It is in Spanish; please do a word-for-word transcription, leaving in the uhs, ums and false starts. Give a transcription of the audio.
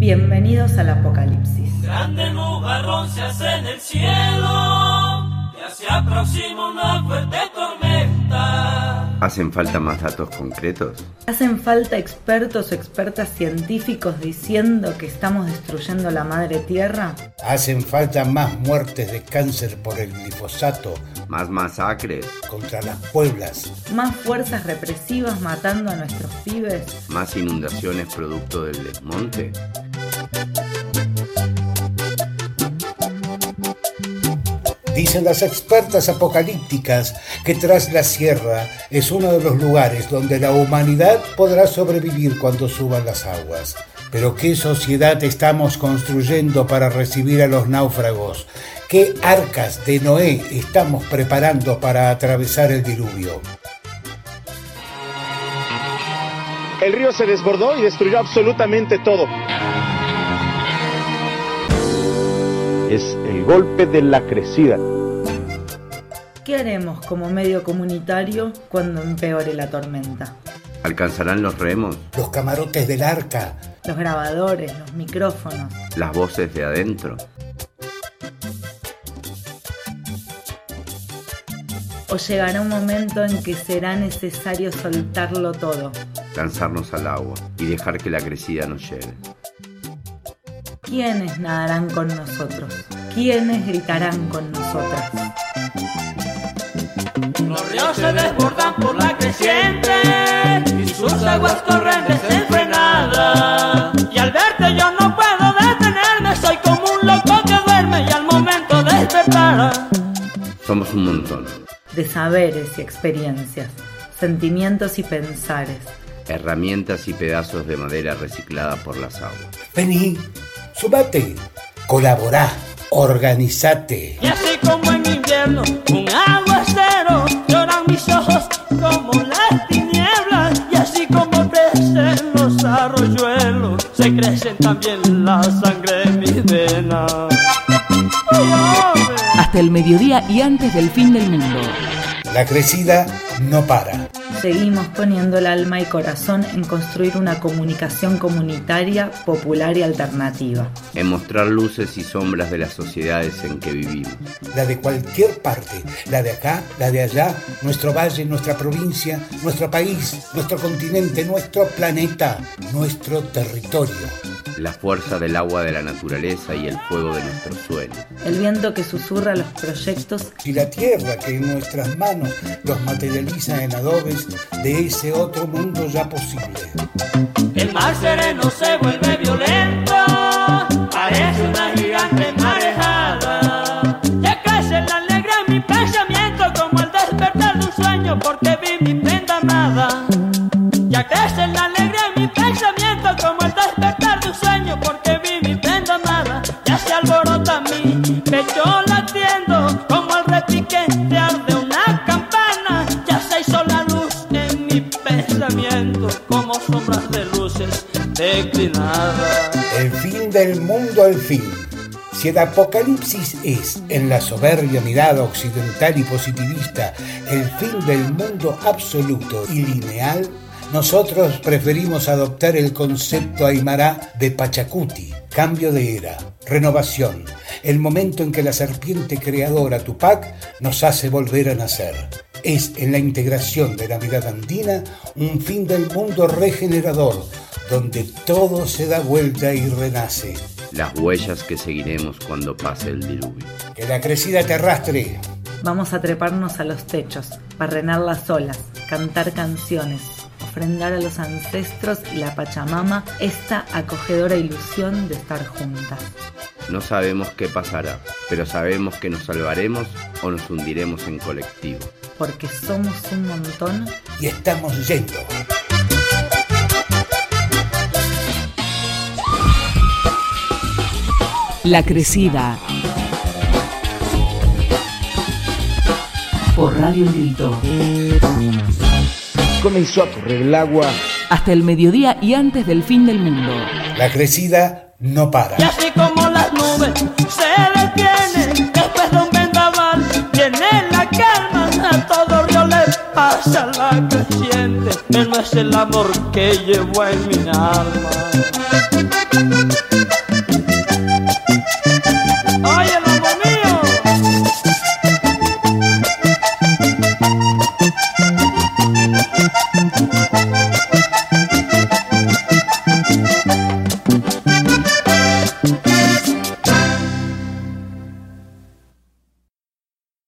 Bienvenidos al Apocalipsis. Un grande nubarrón se hace en el cielo, ya se aproxima una fuerte tormenta. ¿Hacen falta más datos concretos? ¿Hacen falta expertos o expertas científicos diciendo que estamos destruyendo la madre tierra? ¿Hacen falta más muertes de cáncer por el glifosato? ¿Más masacres? ¿Contra las pueblas? ¿Más fuerzas represivas matando a nuestros pibes? ¿Más inundaciones producto del desmonte? Dicen las expertas apocalípticas que tras la sierra es uno de los lugares donde la humanidad podrá sobrevivir cuando suban las aguas. Pero ¿qué sociedad estamos construyendo para recibir a los náufragos? ¿Qué arcas de Noé estamos preparando para atravesar el diluvio? El río se desbordó y destruyó absolutamente todo. Es el golpe de la crecida. ¿Qué haremos como medio comunitario cuando empeore la tormenta? ¿Alcanzarán los remos? Los camarotes del arca. Los grabadores, los micrófonos. ¿Las voces de adentro? ¿O llegará un momento en que será necesario soltarlo todo? Lanzarnos al agua y dejar que la crecida nos lleve. ¿Quiénes nadarán con nosotros? ¿Quiénes gritarán con nosotras? Los ríos se desbordan por la creciente y sus aguas corren desenfrenada. Y al verte yo no puedo detenerme, soy como un loco que duerme y al momento despertar. Somos un montón. De saberes y experiencias, sentimientos y pensares. Herramientas y pedazos de madera reciclada por las aguas. Vení, sumate, colaborá, organizate. Y así como en invierno, un aguacero, lloran mis ojos como las tinieblas. Y así como crecen los arroyuelos, se crecen también la sangre en mis venas. Hasta el mediodía y antes del fin del mundo. La crecida no para. Seguimos poniendo el alma y corazón en construir una comunicación comunitaria, popular y alternativa. En mostrar luces y sombras de las sociedades en que vivimos. La de cualquier parte, la de acá, la de allá, nuestro valle, nuestra provincia, nuestro país, nuestro continente, nuestro planeta, nuestro territorio. La fuerza del agua de la naturaleza y el fuego de nuestro suelo. El viento que susurra los proyectos y la tierra que en nuestras manos los materializa en adobes de ese otro mundo ya posible. El mar sereno se vuelve violento, parece una gigante marejada. Ya crece la alegría en mi pensamiento como el despertar de un sueño porque vi mi prenda amada. Ya crece la alegría en mi pensamiento como el despertar de un sueño porque vi mi prenda amada. Ya se alborota mi pecho latiendo como el repiquetear de una campana. Ya se hizo la luz en mi pensamiento como sombras de luces declinadas. El fin del mundo al fin. Si el apocalipsis es, en la soberbia mirada occidental y positivista, el fin del mundo absoluto y lineal, nosotros preferimos adoptar el concepto aymara de Pachacuti, cambio de era, renovación, el momento en que la serpiente creadora Tupac nos hace volver a nacer. Es en la integración de la mirada andina un fin del mundo regenerador, donde todo se da vuelta y renace. Las huellas que seguiremos cuando pase el diluvio. Que la crecida te arrastre. Vamos a treparnos a los techos, barrenar las olas, cantar canciones, ofrendar a los ancestros y la Pachamama esta acogedora ilusión de estar juntas. No sabemos qué pasará, pero sabemos que nos salvaremos o nos hundiremos en colectivo. Porque somos un montón y estamos yendo. La crecida. Por Radio El Grito. Comenzó a correr el agua. Hasta el mediodía y antes del fin del mundo. La crecida no para. Y así como las nubes se detienen después de un vendaval, viene la calma, a todo río le pasa la creciente. Él no es el amor que llevo en mi alma.